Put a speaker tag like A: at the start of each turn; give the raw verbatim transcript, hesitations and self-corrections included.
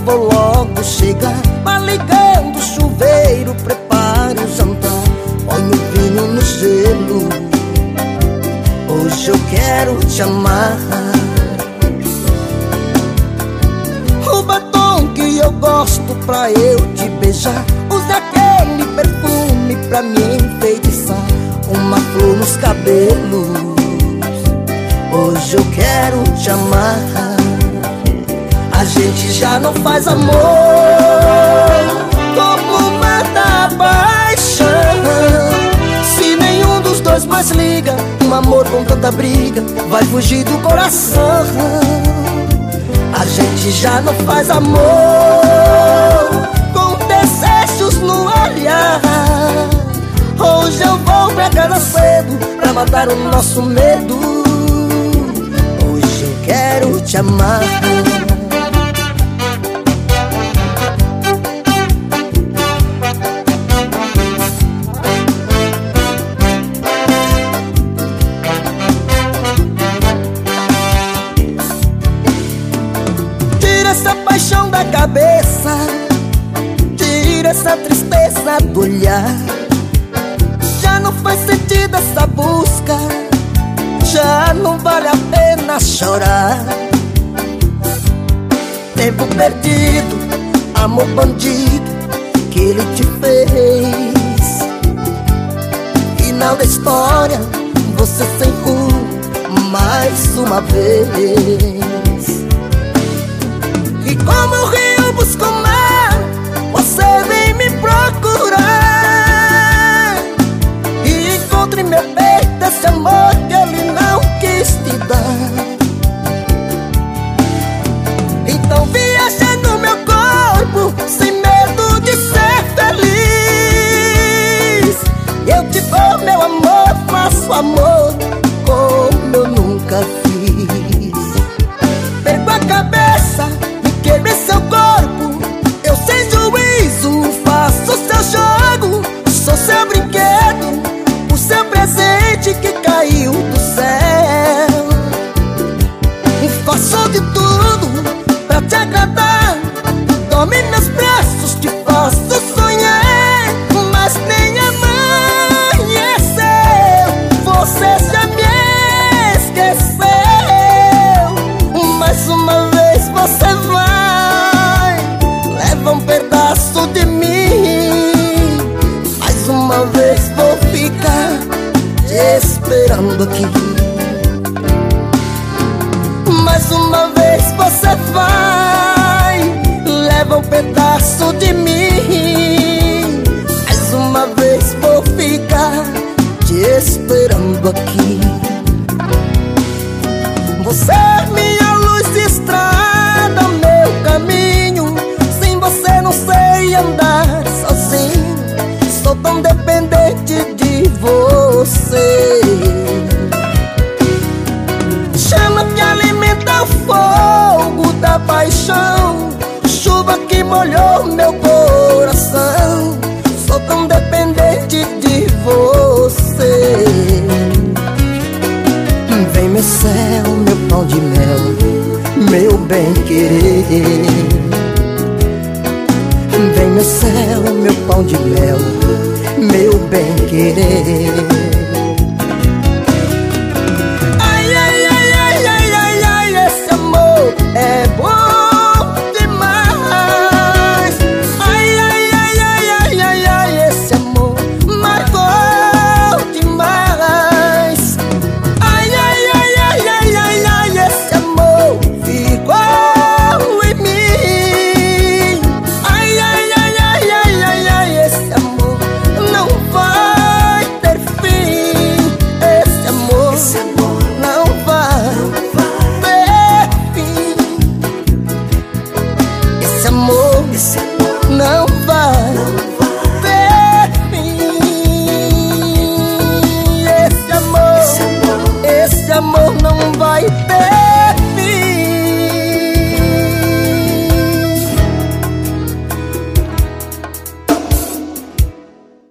A: vou logo chegar. Vai ligando o chuveiro, prepara o jantar, põe o vinho no gelo. Hoje eu quero te amar. O batom que eu gosto pra eu te beijar, use aquele perfume pra me enfeitiçar, uma flor nos cabelos. Hoje eu quero te amar. A gente já não faz amor como mata a paixão. Se nenhum dos dois mais liga, um amor com tanta briga vai fugir do coração. A gente já não faz amor com desejos no olhar. Hoje eu vou pra casa cedo pra matar o nosso medo. Hoje eu quero te amar. Tira essa paixão da cabeça, tira essa tristeza do olhar. Já não faz sentido essa busca, já não vale a pena chorar. Tempo perdido, amor bandido que ele te fez. Final da história, você sem rumo mais uma vez. E como o rio busca o mar, você vem me procurar. E encontre meu peito esse amor que ele não quis te dar. Então viaja no meu corpo sem medo de ser feliz. Eu te dou meu amor, faço amor como eu nunca fiz. Perco a cabeça, quebrei seu corpo, eu sem juízo faço seu jogo. Sou seu brinquedo, o seu presente que caiu do céu. Faço de tudo pra te agradar, tome meus braços, te faço sonhar. Mas nem amanheceu, você já me esqueceu. Mais uma vez você vai, leva um pedaço de mim. Mais uma vez vou ficar te esperando aqui. Mais uma vez você vai, leva um pedaço de mim. Mais uma vez vou ficar te esperando aqui. Você é minha luz de estrada, meu caminho. Sem você não sei andar sozinho. Sou tão dependente de você. Chama que alimenta o fogo da paixão, chuva que molhou meu coração. Sou tão dependente de você. Vem meu céu, meu pão de mel, meu bem querer. Vem meu céu, meu pão de mel, meu bem querer.